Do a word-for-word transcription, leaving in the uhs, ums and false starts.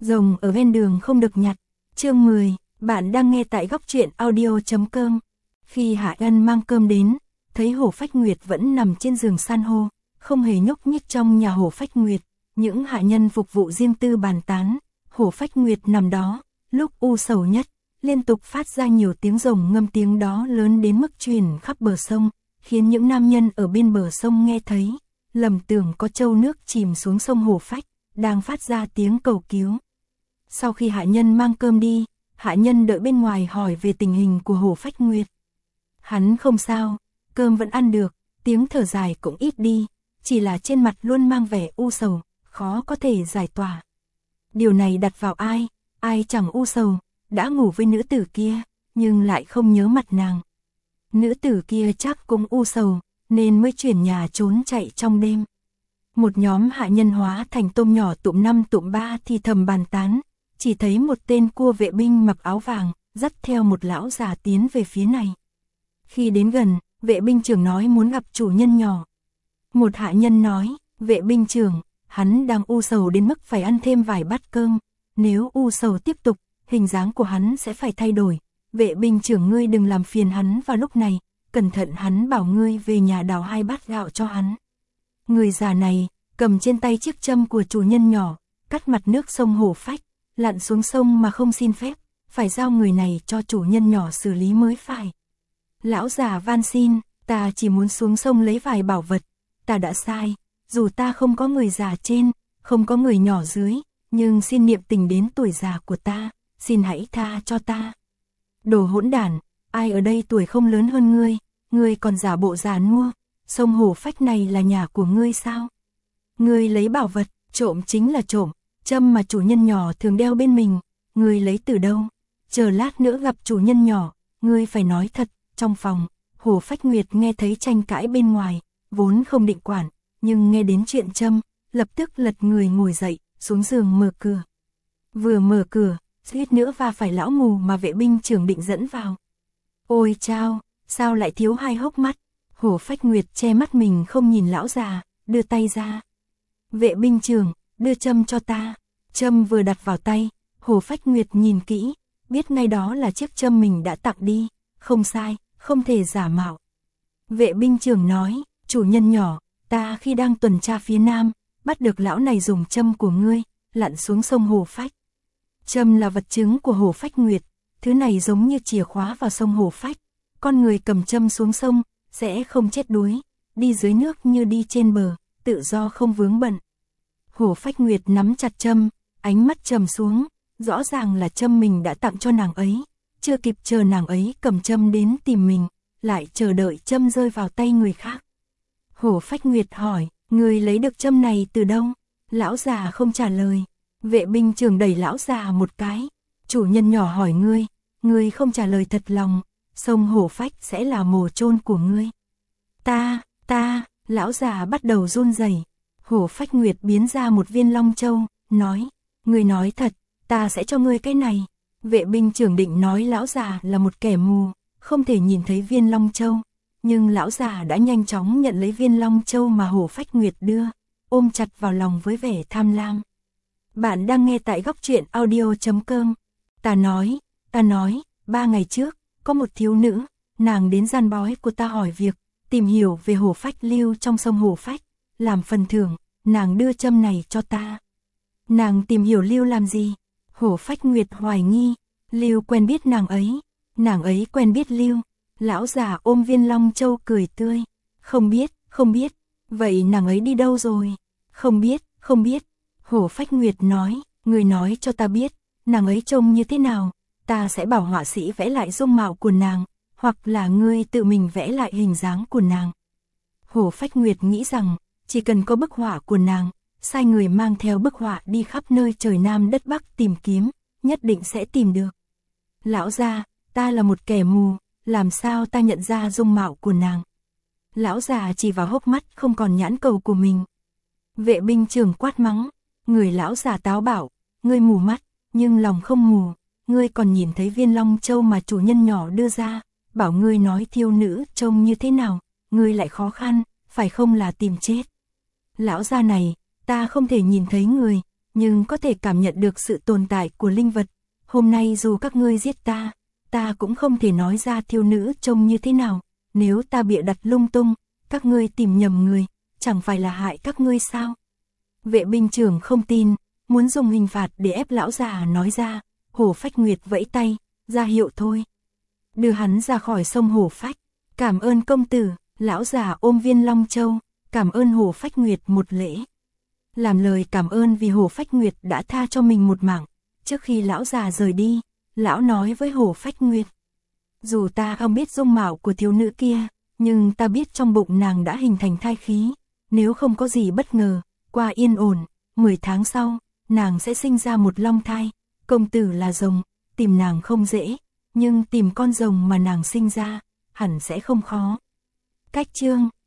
Rồng ở ven đường không được nhặt. Chương mười, bạn đang nghe tại góc truyện audio chấm com. Khi Hạ Ân mang cơm đến, thấy Hổ Phách Nguyệt vẫn nằm trên giường san hô, không hề nhúc nhích. Trong nhà Hổ Phách Nguyệt, những hạ nhân phục vụ riêng tư bàn tán. Hổ Phách Nguyệt nằm đó, lúc u sầu nhất, liên tục phát ra nhiều tiếng rồng ngâm, tiếng đó lớn đến mức truyền khắp bờ sông, khiến những nam nhân ở bên bờ sông nghe thấy, lầm tưởng có trâu nước chìm xuống sông Hổ Phách, đang phát ra tiếng cầu cứu. Sau khi hạ nhân mang cơm đi, hạ nhân đợi bên ngoài hỏi về tình hình của Hổ Phách Nguyệt. Hắn không sao, cơm vẫn ăn được, tiếng thở dài cũng ít đi, chỉ là trên mặt luôn mang vẻ u sầu, khó có thể giải tỏa. Điều này đặt vào ai, ai chẳng u sầu, đã ngủ với nữ tử kia, nhưng lại không nhớ mặt nàng. Nữ tử kia chắc cũng u sầu, nên mới chuyển nhà trốn chạy trong đêm. Một nhóm hạ nhân hóa thành tôm nhỏ tụm năm tụm ba thì thầm bàn tán, chỉ thấy một tên cua vệ binh mặc áo vàng, dắt theo một lão già tiến về phía này. Khi đến gần, vệ binh trưởng nói muốn gặp chủ nhân nhỏ. Một hạ nhân nói, vệ binh trưởng, hắn đang u sầu đến mức phải ăn thêm vài bát cơm, nếu u sầu tiếp tục, hình dáng của hắn sẽ phải thay đổi. Vệ binh trưởng ngươi đừng làm phiền hắn vào lúc này, cẩn thận hắn bảo ngươi về nhà đào hai bát gạo cho hắn. Người già này, cầm trên tay chiếc châm của chủ nhân nhỏ, cắt mặt nước sông Hổ Phách, lặn xuống sông mà không xin phép, phải giao người này cho chủ nhân nhỏ xử lý mới phải. Lão già van xin, ta chỉ muốn xuống sông lấy vài bảo vật, ta đã sai, dù ta không có người già trên, không có người nhỏ dưới, nhưng xin niệm tình đến tuổi già của ta, xin hãy tha cho ta. Đồ hỗn đản, ai ở đây tuổi không lớn hơn ngươi, ngươi còn giả bộ già nua, sông Hổ Phách này là nhà của ngươi sao? Ngươi lấy bảo vật, trộm chính là trộm, châm mà chủ nhân nhỏ thường đeo bên mình, ngươi lấy từ đâu? Chờ lát nữa gặp chủ nhân nhỏ, ngươi phải nói thật. Trong phòng, Hổ Phách Nguyệt nghe thấy tranh cãi bên ngoài, vốn không định quản, nhưng nghe đến chuyện châm, lập tức lật người ngồi dậy, xuống giường mở cửa. Vừa mở cửa, suýt nữa va phải lão mù mà vệ binh trưởng định dẫn vào. Ôi chao, sao lại thiếu hai hốc mắt? Hổ Phách Nguyệt che mắt mình không nhìn lão già, đưa tay ra. Vệ binh trưởng, đưa châm cho ta. Châm vừa đặt vào tay, Hổ Phách Nguyệt nhìn kỹ, biết ngay đó là chiếc châm mình đã tặng đi, không sai, không thể giả mạo. Vệ binh trưởng nói, chủ nhân nhỏ, ta khi đang tuần tra phía nam, bắt được lão này dùng châm của ngươi, lặn xuống sông Hổ Phách. Châm là vật chứng của Hổ Phách Nguyệt, thứ này giống như chìa khóa vào sông Hổ Phách. Con người cầm châm xuống sông, sẽ không chết đuối, đi dưới nước như đi trên bờ, tự do không vướng bận. Hổ Phách Nguyệt nắm chặt châm, ánh mắt trầm xuống, rõ ràng là châm mình đã tặng cho nàng ấy. Chưa kịp chờ nàng ấy cầm châm đến tìm mình, lại chờ đợi châm rơi vào tay người khác. Hổ Phách Nguyệt hỏi, người lấy được châm này từ đâu? Lão già không trả lời. Vệ binh trưởng đẩy lão già một cái. Chủ nhân nhỏ hỏi ngươi, ngươi không trả lời thật lòng, sông Hổ Phách sẽ là mồ chôn của ngươi. Ta, ta, lão già bắt đầu run rẩy. Hổ Phách Nguyệt biến ra một viên long châu, nói, ngươi nói thật, ta sẽ cho ngươi cái này. Vệ binh trưởng định nói lão già là một kẻ mù, không thể nhìn thấy viên long châu, nhưng lão già đã nhanh chóng nhận lấy viên long châu mà Hổ Phách Nguyệt đưa, ôm chặt vào lòng với vẻ tham lam. Bạn đang nghe tại góc truyện audio chấm com. Ta nói, ta nói, ba ngày trước, có một thiếu nữ, nàng đến gian bói của ta hỏi việc, tìm hiểu về Hổ Phách lưu trong sông Hổ Phách, làm phần thưởng, nàng đưa châm này cho ta. Nàng tìm hiểu lưu làm gì? Hổ Phách Nguyệt hoài nghi, Lưu quen biết nàng ấy, nàng ấy quen biết Lưu. Lão già ôm viên long châu cười tươi, không biết, không biết, vậy nàng ấy đi đâu rồi? Không biết, không biết. Hổ Phách Nguyệt nói, người nói cho ta biết, nàng ấy trông như thế nào, ta sẽ bảo họa sĩ vẽ lại dung mạo của nàng, hoặc là ngươi tự mình vẽ lại hình dáng của nàng. Hổ Phách Nguyệt nghĩ rằng, chỉ cần có bức họa của nàng, sai người mang theo bức họa đi khắp nơi trời Nam đất Bắc tìm kiếm, nhất định sẽ tìm được. Lão già, ta là một kẻ mù, làm sao ta nhận ra dung mạo của nàng? Lão già chỉ vào hốc mắt không còn nhãn cầu của mình. Vệ binh trưởng quát mắng, người lão già táo bạo, ngươi mù mắt, nhưng lòng không mù, ngươi còn nhìn thấy viên long châu mà chủ nhân nhỏ đưa ra, bảo ngươi nói thiếu nữ trông như thế nào, ngươi lại khó khăn, phải không là tìm chết. Lão già này, ta không thể nhìn thấy người, nhưng có thể cảm nhận được sự tồn tại của linh vật. Hôm nay dù các ngươi giết ta, ta cũng không thể nói ra thiếu nữ trông như thế nào. Nếu ta bịa đặt lung tung, các ngươi tìm nhầm người, chẳng phải là hại các ngươi sao? Vệ binh trưởng không tin, muốn dùng hình phạt để ép lão già nói ra. Hổ Phách Nguyệt vẫy tay, ra hiệu thôi. Đưa hắn ra khỏi sông Hổ Phách. Cảm ơn công tử. Lão già ôm viên Long Châu, cảm ơn Hổ Phách Nguyệt một lễ. Làm lời cảm ơn vì Hổ Phách Nguyệt đã tha cho mình một mạng. Trước khi lão già rời đi, lão nói với Hổ Phách Nguyệt. Dù ta không biết dung mạo của thiếu nữ kia, nhưng ta biết trong bụng nàng đã hình thành thai khí. Nếu không có gì bất ngờ, qua yên ổn, mười tháng sau, nàng sẽ sinh ra một long thai. Công tử là rồng, tìm nàng không dễ, nhưng tìm con rồng mà nàng sinh ra, hẳn sẽ không khó. Cách chương